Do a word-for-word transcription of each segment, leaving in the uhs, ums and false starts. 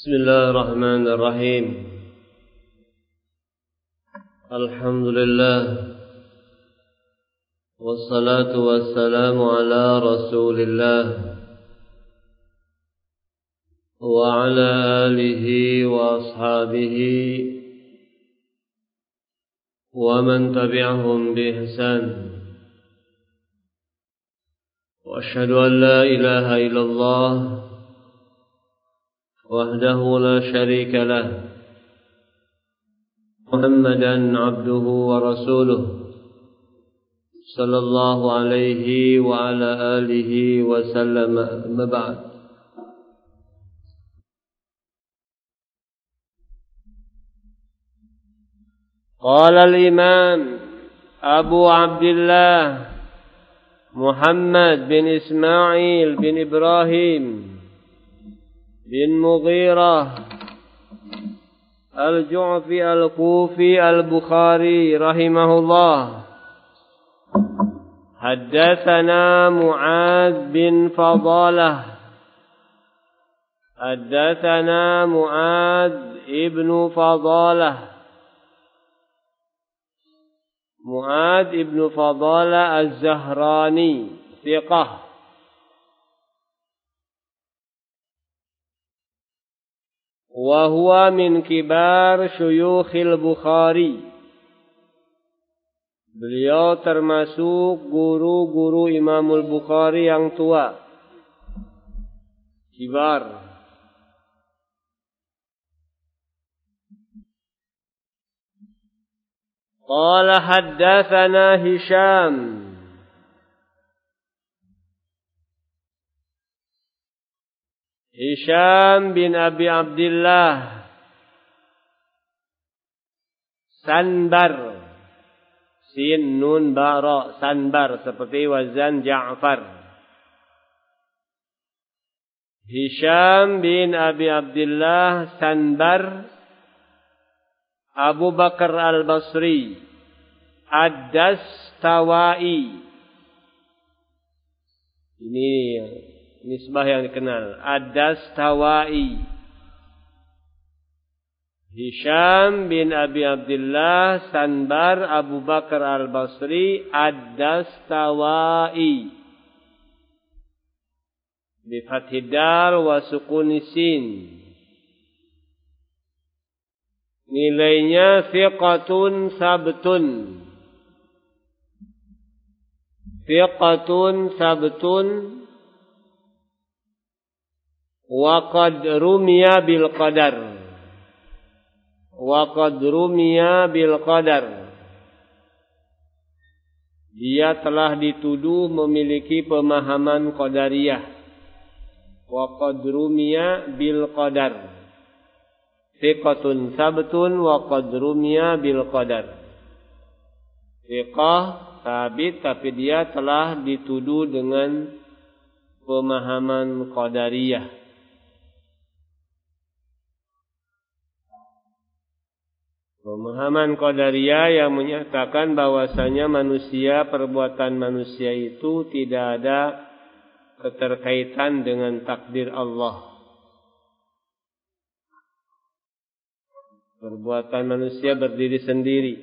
بسم الله الرحمن الرحيم الحمد لله والصلاة والسلام على رسول الله وعلى آله وأصحابه ومن تبعهم بإحسان وأشهد أن لا إله إلا الله وحده لا شريك له محمدا عبده ورسوله صلى الله عليه وعلى آله وسلم أما بعد. قال الإمام أبو عبد الله محمد بن إسماعيل بن إبراهيم بن مغيرة الجعفي الكوفي البخاري رحمه الله حدثنا معاذ بن فضالة حدثنا معاذ ابن فضالة معاذ ابن فضالة الزهراني ثقة وهو من kibar syuyukhil Bukhari. Beliau termasuk guru-guru Imamul Bukhari yang tua. Kibar. Qala haddatsana Hisham Hisham bin Abi Abdullah Sanbar Sin Nun Bara Sanbar seperti wazan Ja'far. Hisham bin Abi Abdullah Sanbar Abu Bakar Al-Basri Ad-Dastawai. Ini nisbah yang dikenal. Ad-Dastawai. Hisham bin Abi Abdullah Sanbar Abu Bakar Al-Basri Ad-Dastawai. Bi fathid dal wa sukuni sin. Nilainya thiqatun sabtun. Thiqatun sabtun. Wa qad rumiya bil qadar. Wa qad rumiya bil qadar. Dia telah dituduh memiliki pemahaman qadariyah. Wa qad rumiya bil qadar. Thiqatun sabtun wa qad rumiya bil qadar. Thiqah sabit tapi dia telah dituduh dengan pemahaman qadariyah. Pemahaman qadariyah yang menyatakan bahwasanya manusia, perbuatan manusia itu tidak ada keterkaitan dengan takdir Allah. Perbuatan manusia berdiri sendiri.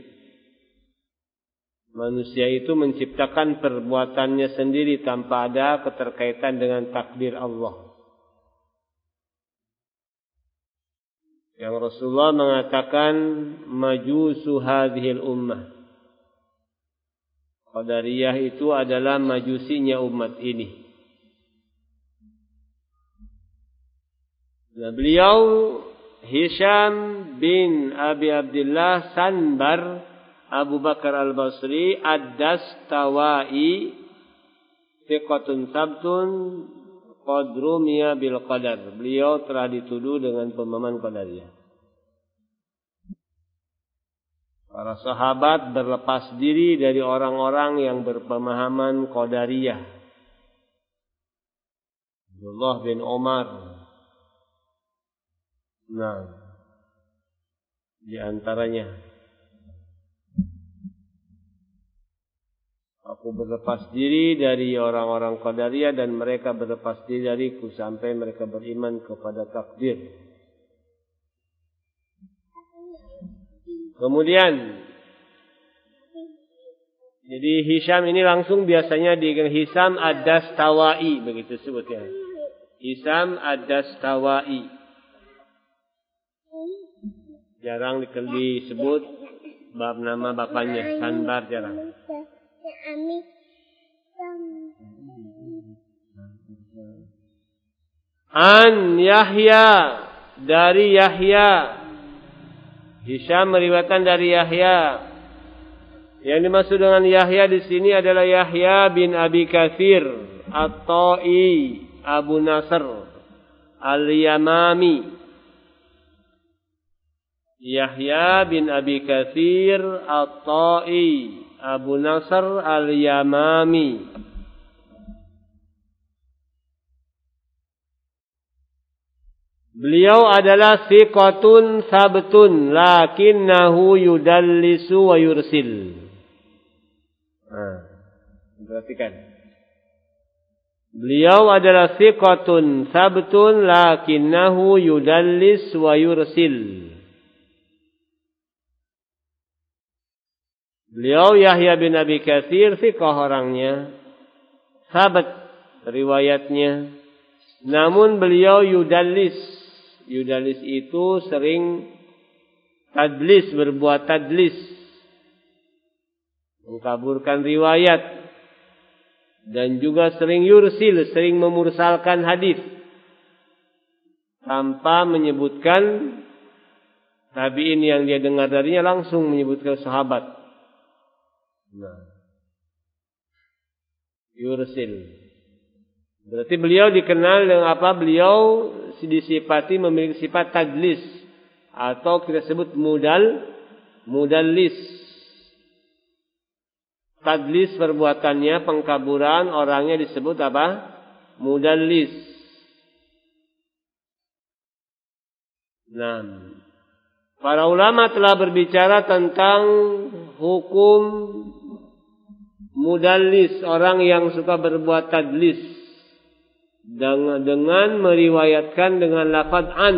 Manusia itu menciptakan perbuatannya sendiri tanpa ada keterkaitan dengan takdir Allah. Yang Rasulullah mengatakan majusu hadhil ummah. Qadariyah itu adalah majusinya umat ini. Nah, beliau Hisham bin Abi Abdullah Sanbar Abu Bakar Al-Basri Ad-Dastawai thiqatun sabtun qad rumiya bil qadar. Beliau telah dituduh dengan pemahaman qadariyah. Para sahabat berlepas diri dari orang-orang yang berpemahaman qadariyah. Abdullah bin Umar. Nah, di antaranya aku berlepas diri dari orang-orang qadariyah dan mereka berlepas diri dariku sampai mereka beriman kepada takdir. Kemudian jadi Hisham ini langsung biasanya di Hisham ad-Dastawai begitu sebutnya. Hisham ad-Dastawai. Jarang disebut bab nama bapaknya, Sanbar jarang. An Yahya, dari Yahya. Hisham meriwayatkan dari Yahya. Yang dimaksud dengan Yahya di sini adalah Yahya bin Abi Katsir At-Tai Abu Nasr Al-Yamami. Yahya bin Abi Katsir At-Tai Abu Nasr Al-Yamami. Beliau adalah thiqatun sabtun lakinnahu yudallisu wa yursil. Nah, perhatikan. Beliau adalah thiqatun sabtun lakinnahu yudallis wa yursil. Beliau Yahya bin Abi Katsir thiqah orangnya, sabat riwayatnya. Namun beliau yudallis. Yudallis itu sering tadlis, berbuat tadlis, mengkaburkan riwayat, dan juga sering yursil, sering memursalkan hadis tanpa menyebutkan tabi'in yang dia dengar darinya, langsung menyebutkan sahabat. Nah, yursil. Berarti beliau dikenal dengan apa? Beliau disifati memiliki sifat tadlis, atau kita sebut mudal, mudallis. Tadlis perbuatannya, pengkaburan orangnya disebut apa? Mudallis. Nah, para ulama telah berbicara tentang hukum mudallis, orang yang suka berbuat tadlis dengan, dengan meriwayatkan dengan lafaz an.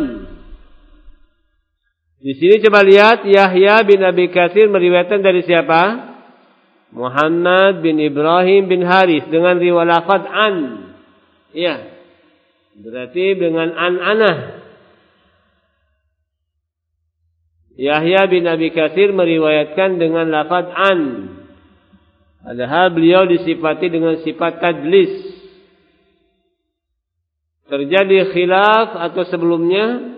Di sini coba lihat, Yahya bin Abi Katsir meriwayatkan dari siapa? Muhammad bin Ibrahim bin Haris dengan riwayat lafaz an. Iya. Berarti dengan an-anah. Yahya bin Abi Katsir meriwayatkan dengan lafaz an. Padahal beliau disifati dengan sifat tadlis. Terjadi khilaf atau sebelumnya,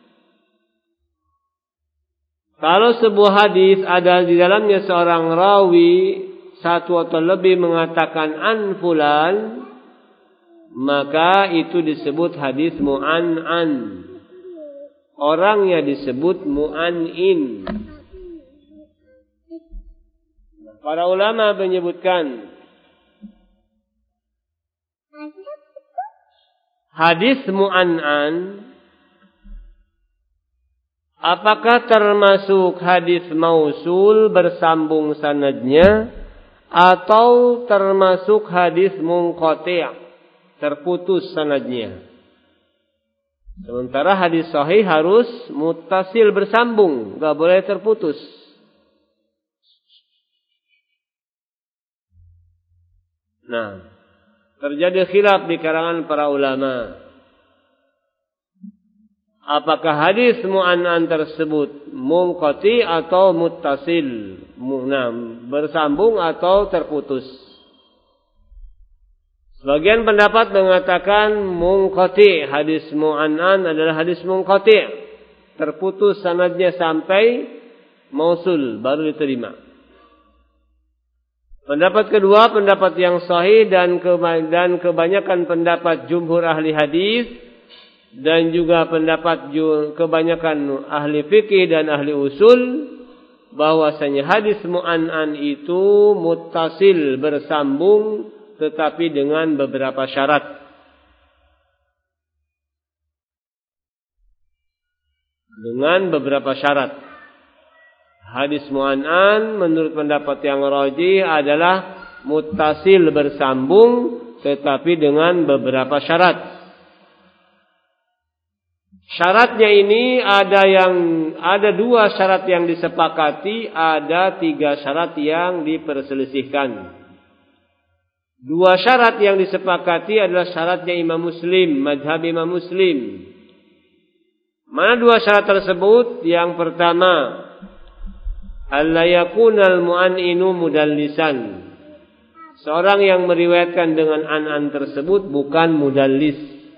kalau sebuah hadis ada di dalamnya seorang rawi satu atau lebih mengatakan an fulan, maka itu disebut hadis mu'an'an. Orangnya disebut mu'an'in. Para ulama menyebutkan hadis mu'an'an apakah termasuk hadis mausul bersambung sanadnya, atau termasuk hadis munqati', terputus sanadnya. Sementara hadis sahih harus muttasil, bersambung, enggak boleh terputus. Nah, terjadi khilaf di kalangan para ulama. Apakah hadis mu'an'an tersebut munqati atau muttasil, munam, bersambung atau terputus? Sebagian pendapat mengatakan munqati, hadis mu'an'an adalah hadis munqati, terputus sanadnya sampai mausul baru diterima. Pendapat kedua, pendapat yang sahih dan kebanyakan pendapat jumhur ahli hadis dan juga pendapat kebanyakan ahli fikih dan ahli usul, bahwasanya hadis mu'an'an itu muttasil, bersambung, tetapi dengan beberapa syarat. Dengan beberapa syarat. Hadis mu'an'an menurut pendapat yang rajih adalah muttasil, bersambung, tetapi dengan beberapa syarat. Syaratnya ini ada yang ada dua syarat yang disepakati, ada tiga syarat yang diperselisihkan. Dua syarat yang disepakati adalah syaratnya Imam Muslim, mazhab Imam Muslim. Mana dua syarat tersebut? Yang pertama, alla yakunal mu'an'inu mudallisan. Seorang yang meriwayatkan dengan an-an tersebut bukan mudallis.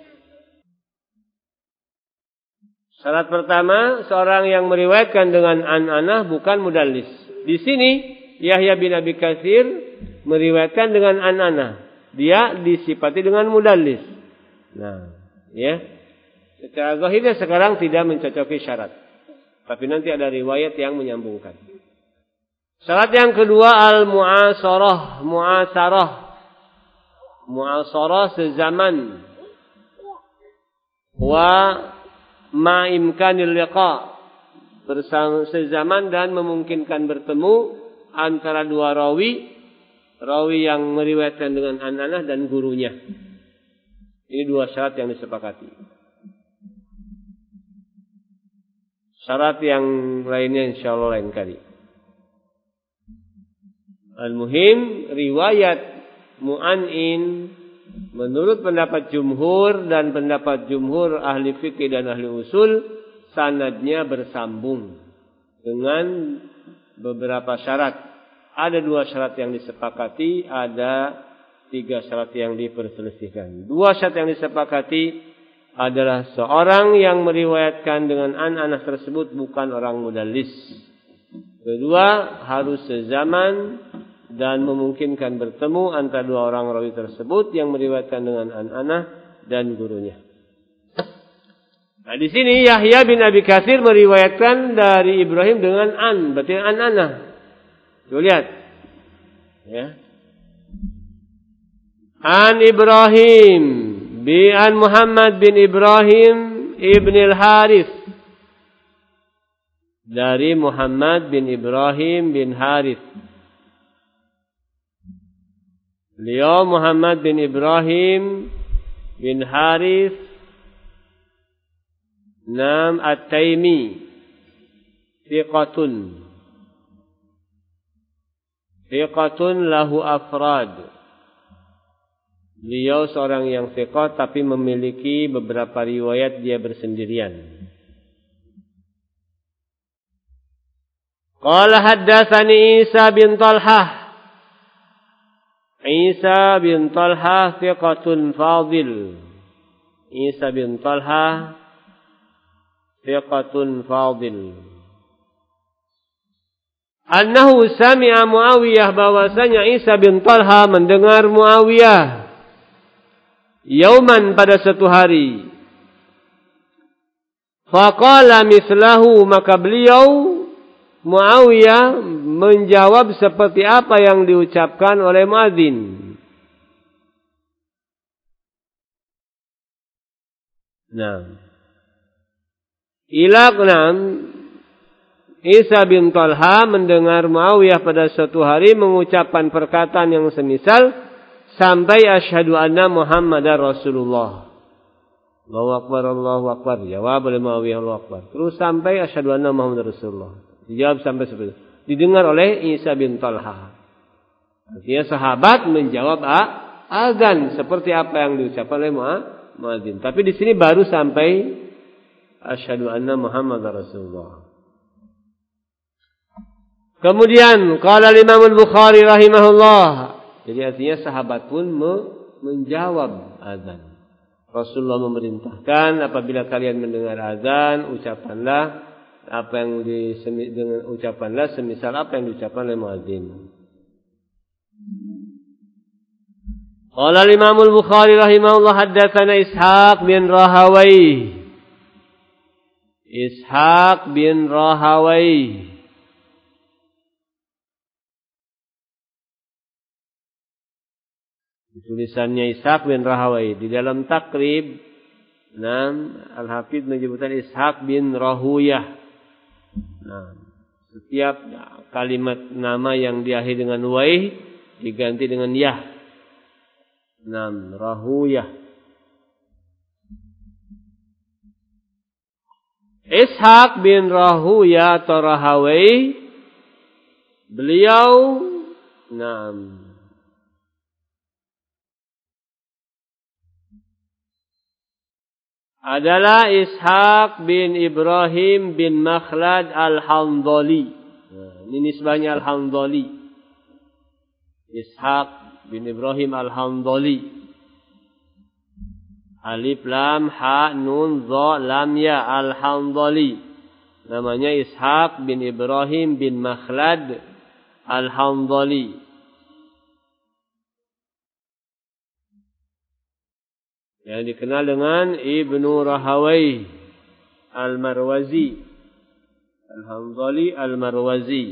Syarat pertama, seorang yang meriwayatkan dengan an-anah bukan mudallis. Di sini Yahya bin Abi Katsir meriwayatkan dengan an-anah. Dia disifati dengan mudallis. Nah, ya. Secara zahirnya sekarang tidak mencocoki syarat. Tapi nanti ada riwayat yang menyambungkan. Syarat yang kedua al-mu'asarah, mu'asarah. Mu'asarah sezaman. Wa ma'imkanil liqa. Bersama sezaman dan memungkinkan bertemu antara dua rawi, rawi yang meriwayatkan dengan an-anah dan gurunya. Ini dua syarat yang disepakati. Syarat yang lainnya insyaallah lain kali. Al-muhim, riwayat mu'an'in menurut pendapat jumhur dan pendapat jumhur ahli fikih dan ahli usul, sanadnya bersambung dengan beberapa syarat. Ada dua syarat yang disepakati, ada tiga syarat yang diperselisihkan. Dua syarat yang disepakati adalah seorang yang meriwayatkan dengan an-anah tersebut bukan orang mudallis. Kedua, harus sezaman dan memungkinkan bertemu antara dua orang rawi tersebut yang meriwayatkan dengan an-anah dan gurunya. Nah, di sini Yahya bin Abi Katsir meriwayatkan dari Ibrahim dengan an, berarti an-anah. Coba lihat. Ya. An Ibrahim bi an Muhammad bin Ibrahim ibn al-Harith. Dari Muhammad bin Ibrahim bin Harith. Beliau Muhammad bin Ibrahim bin Harith Nam At-Taimi Thiqatun Thiqatun lahu afrad. Beliau seorang yang thiqat tapi memiliki beberapa riwayat dia bersendirian. Qala haddatsani Isa bin Talhah. Isa bin Talhah thiqatun fadil. Isa bin Talhah thiqatun fadil. Annahu sami'a Muawiyah, bahwasanya Isa bin Talha mendengar Muawiyah yauman pada suatu hari. Faqala mislahu, maka beliau Muawiyah menjawab seperti apa yang diucapkan oleh muadzin. Nah, ila enam Isa bin Talha mendengar Muawiyah pada suatu hari mengucapkan perkataan yang semisal sampai asyhadu anna Muhammadar Rasulullah. Allahu Akbar, Allahu Akbar. Jawab oleh Muawiyah, Allahu Akbar. Terus sampai asyhadu anna Muhammadar Rasulullah. Dijawab sampai seperti itu. Didengar oleh Isa bin Talha. Artinya sahabat menjawab azan seperti apa yang diucapkan oleh muadzin. Tapi di sini baru sampai asyhadu anna Muhammadar Rasulullah. Kemudian qala Imam Al-Bukhari rahimahullah. Jadi artinya sahabat pun menjawab azan. Rasulullah memerintahkan apabila kalian mendengar azan, ucapkanlah apa yang di dengan ucapanlah semisal apa yang diucapkan oleh muadzin. Qala Imam Al-Bukhari rahimahullah haddatsana Ishaq bin Rahawayh. Ishaq bin Rahawayh. Tulisannya Ishaq bin Rahawayh. Di dalam takrib, Nam Al-Hafidz menyebutkan Ishaq bin Rahuyah. Nah, setiap kalimat nama yang diakhiri dengan waih diganti dengan yah. Nam Rahuyah. Ishaq bin Rahuya atau Rahawai, beliau enam adalah Ishaq bin Ibrahim bin Makhlad Al-Handali. Nah, ini nisbahnya Al-Handali. Ishaq bin Ibrahim Al-Handali. Alif lam ha nun dha lam ya Al-Handali. Namanya Ishaq bin Ibrahim bin Makhlad Al-Handali. Yang dikenal dengan Ibnu Rahawai Al-Marwazi. Al-Handali Al-Marwazi.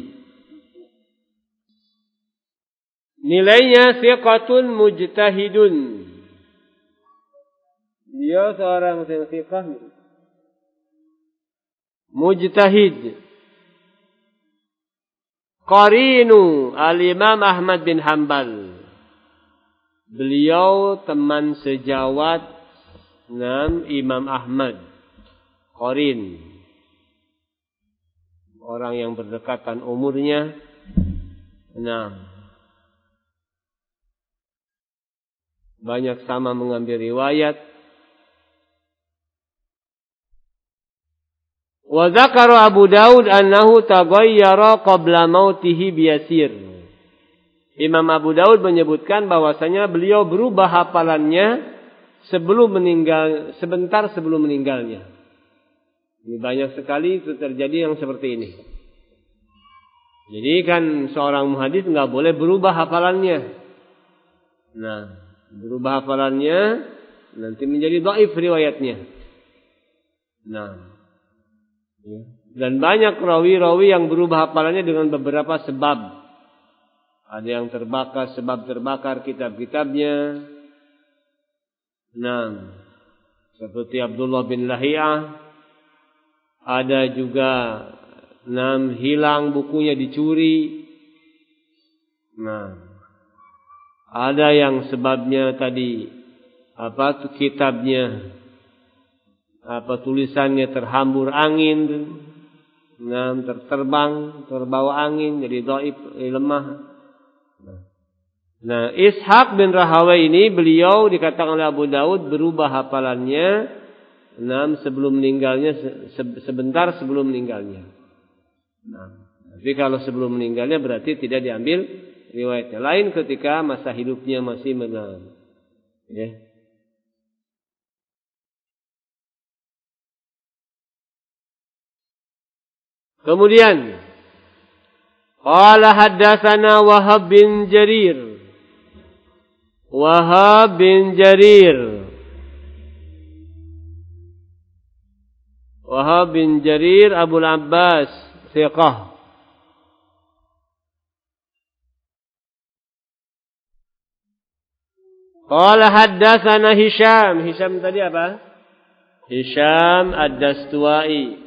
Nilainya thiqatun mujtahidun. Dia seorang yang thiqah. Mujtahid. Qarinu Al-Imam Ahmad bin Hanbal. Beliau teman sejawat enam Imam Ahmad. Qarin. Orang yang berdekatan umurnya. Enam. Banyak sama mengambil riwayat. Wa dzakara Abu Daud annahu taghayyara qabla mautihi biyasir. Imam Abu Daud menyebutkan bahwasanya beliau berubah hafalannya sebelum meninggal, sebentar sebelum meninggalnya. Ini banyak sekali itu terjadi yang seperti ini. Jadi kan seorang muhadis nggak boleh berubah hafalannya. Nah, berubah hafalannya nanti menjadi dhaif riwayatnya. Nah, dan banyak rawi-rawi yang berubah hafalannya dengan beberapa sebab. Ada yang terbakar, sebab terbakar kitab-kitabnya. Nah, seperti Abdullah bin Lahiyah. Ada juga enam hilang bukunya dicuri. Nah, ada yang sebabnya tadi apa tuh kitabnya, apa tulisannya terhambur angin, nah, terterbang, terbawa angin, jadi dhaif, lemah. Nah, Ishaq bin Rahawai ini beliau dikatakan oleh Abu Daud berubah hafalannya enam sebelum meninggalnya sebentar sebelum meninggalnya. Nah, tapi kalau sebelum meninggalnya berarti tidak diambil riwayatnya. Lain ketika masa hidupnya masih menang. Ya. Kemudian qala haddatsana Wahab bin Jarir. Wahab bin Jarir. Wahab bin Jarir Abul Abbas thiqah. Qala haddatsana Hisham. Hisham tadi apa? Hisham Ad-Dastuwai.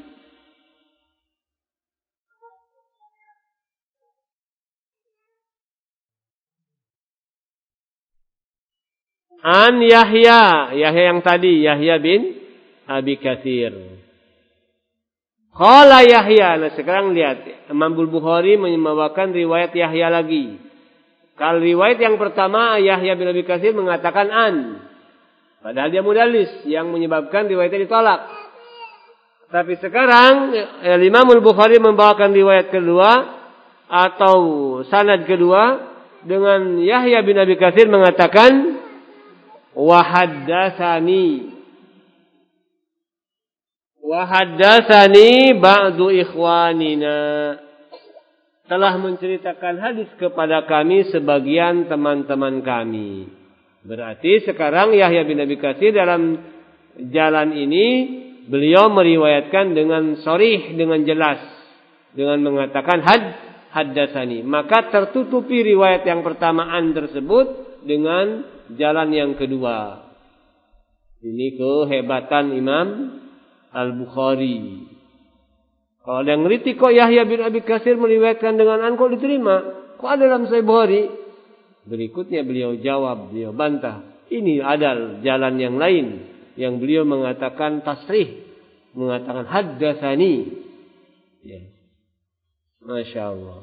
An Yahya, Yahya yang tadi, Yahya bin Abi Katsir. Qala Yahya. Nah, sekarang lihat, Imam Bukhari membawakan riwayat Yahya lagi. Kalau riwayat yang pertama Yahya bin Abi Katsir mengatakan an. Padahal dia mudallis yang menyebabkan riwayatnya ditolak. Tapi sekarang Imam Bukhari membawakan riwayat kedua atau sanad kedua dengan Yahya bin Abi Katsir mengatakan wa haddatsani wa haddatsani ba'du ikhwanina, telah menceritakan hadis kepada kami sebagian teman-teman kami. Berarti sekarang Yahya bin Abi Katsir dalam jalan ini beliau meriwayatkan dengan sharih, dengan jelas, dengan mengatakan had haddatsani. Maka tertutupi riwayat yang pertamaan tersebut dengan jalan yang kedua. Ini kehebatan Imam Al-Bukhari. Kalau ada yang ngeritik kok Yahya bin Abi Katsir meriwayatkan dengan an kok diterima? Kok ada dalam Sahih Bukhari? Berikutnya beliau jawab, beliau bantah. Ini ada jalan yang lain yang beliau mengatakan tasrih, mengatakan haddatsani. Ya. Masya Allah.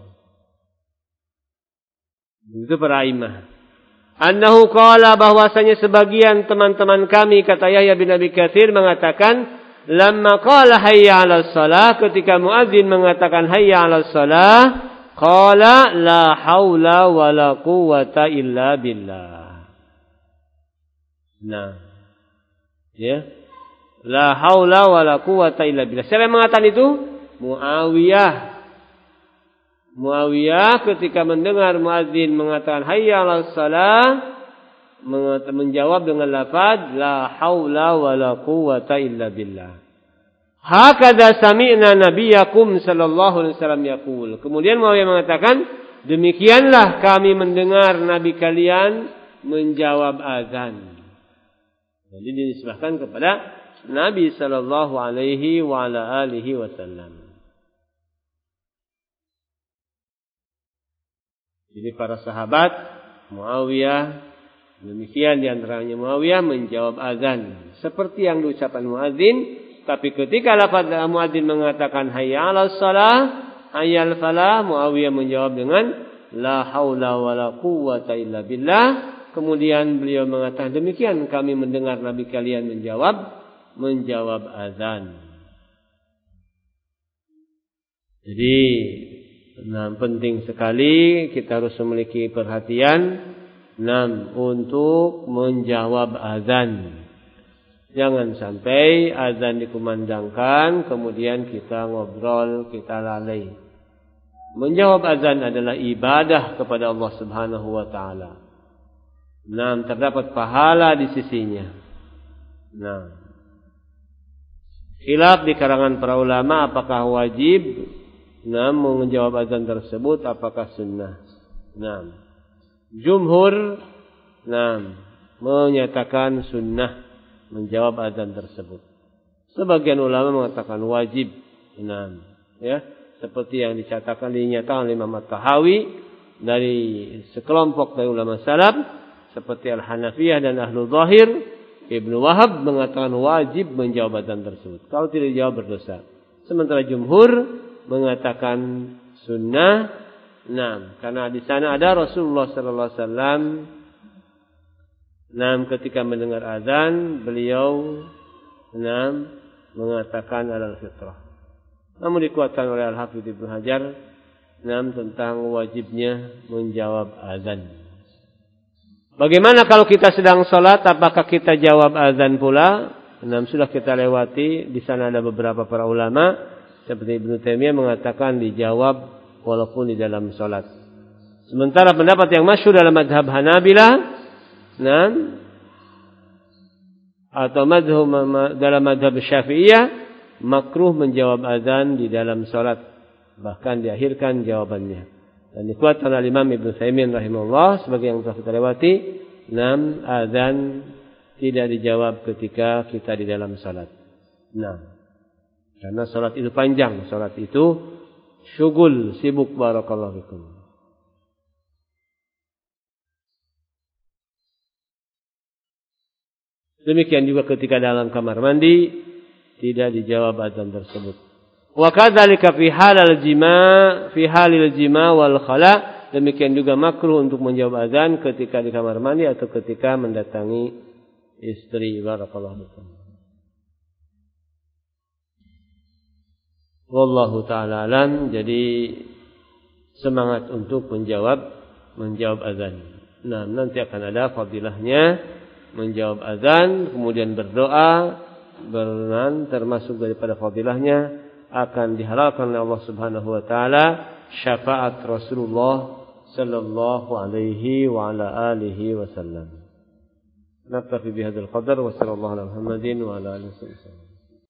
Itu para imam. Annahu qala, bahwasanya sebagian teman-teman kami, kata Yahya bin Abi Katsir, mengatakan lamma qala hayya 'alas shalah, ketika muadzin mengatakan hayya 'alas shalah, qala la haula wala quwwata illa billah. Nah. Ya. La haula wala quwwata illa billah. Siapa yang mengatakan itu? Muawiyah. Muawiyah ketika mendengar muadzin mengatakan hayya 'alas shalah, menjawab dengan lafaz la haula wala quwwata illa billah. Hakadha sami'na nabiyakum sallallahu alaihi wasallam yaqul. Kemudian Muawiyah mengatakan, demikianlah kami mendengar nabi kalian menjawab azan. Jadi dinisbahkan kepada Nabi sallallahu alaihi wa ala alihi wasallam. Jadi para sahabat Muawiyah, demikian di antaranya Muawiyah menjawab azan seperti yang diucapkan muadzin, tapi ketika lafaz muadzin mengatakan hayya 'alas shalah, hayya 'alal falah, Muawiyah menjawab dengan la haula wala quwwata illa billah. Kemudian beliau mengatakan, demikian kami mendengar nabi kalian menjawab menjawab azan. Jadi nah, penting sekali kita harus memiliki perhatian nah, untuk menjawab azan. Jangan sampai azan dikumandangkan kemudian kita ngobrol, kita lalai. Menjawab azan adalah ibadah kepada Allah Subhanahu wa taala. Nah, terdapat pahala di sisinya. Nah, khilaf di kalangan para ulama apakah wajib nah menjawab azan tersebut, apakah sunnah. Nah, jumhur nah menyatakan sunnah menjawab azan tersebut. Sebagian ulama mengatakan wajib. Nah, ya, seperti yang dicatatkan dinyatakan oleh Imam At-Tahawi dari sekelompok dari ulama salaf seperti Al-Hanafiyah dan Ahlul Zahir. Ibnu Wahab mengatakan wajib menjawab azan tersebut. Kalau tidak dijawab berdosa. Sementara jumhur mengatakan sunnah. Nah, karena di sana ada Rasulullah sallallahu alaihi wasallam. Nah, ketika mendengar azan, beliau nah, mengatakan alal fitrah. Namun dikuatkan oleh Al-Hafidz Ibnu Hajar nah, tentang wajibnya menjawab azan. Bagaimana kalau kita sedang sholat, apakah kita jawab azan pula? Nah, sudah kita lewati. Di sana ada beberapa para ulama seperti Ibnu Taimiyah mengatakan dijawab walaupun di dalam sholat. Sementara pendapat yang masyhur dalam mazhab Hanabilah, nah, atau mazhab dalam mazhab Syafi'iyah, makruh menjawab azan di dalam sholat, bahkan diakhirkan jawabannya. Dan dikuatkan oleh Imam Ibnu Taimiyah rahimahullah sebagai yang telah kita lewati, enam azan tidak dijawab ketika kita di dalam salat. Nah, karena salat itu panjang, salat itu syughul, sibuk, barakallahu fikum. Demikian juga ketika dalam kamar mandi tidak dijawab azan tersebut. Wa kadzalika fi halal jima' fi halil jima' wal khala, demikian juga makruh untuk menjawab azan ketika di kamar mandi atau ketika mendatangi istri. Barakallahu fikum. Wallahu taala alam. Jadi semangat untuk menjawab menjawab azan. Nah, nanti akan ada fadilahnya menjawab azan, kemudian berdoa, berenang, termasuk daripada fadilahnya akan dihalalkan oleh Allah Subhanahu wa taala syafaat Rasulullah sallallahu alaihi wa ala alihi wasallam. Naktafi bihadzal qadar wa sallallahu ala Muhammadin wa ala alihi wasallam.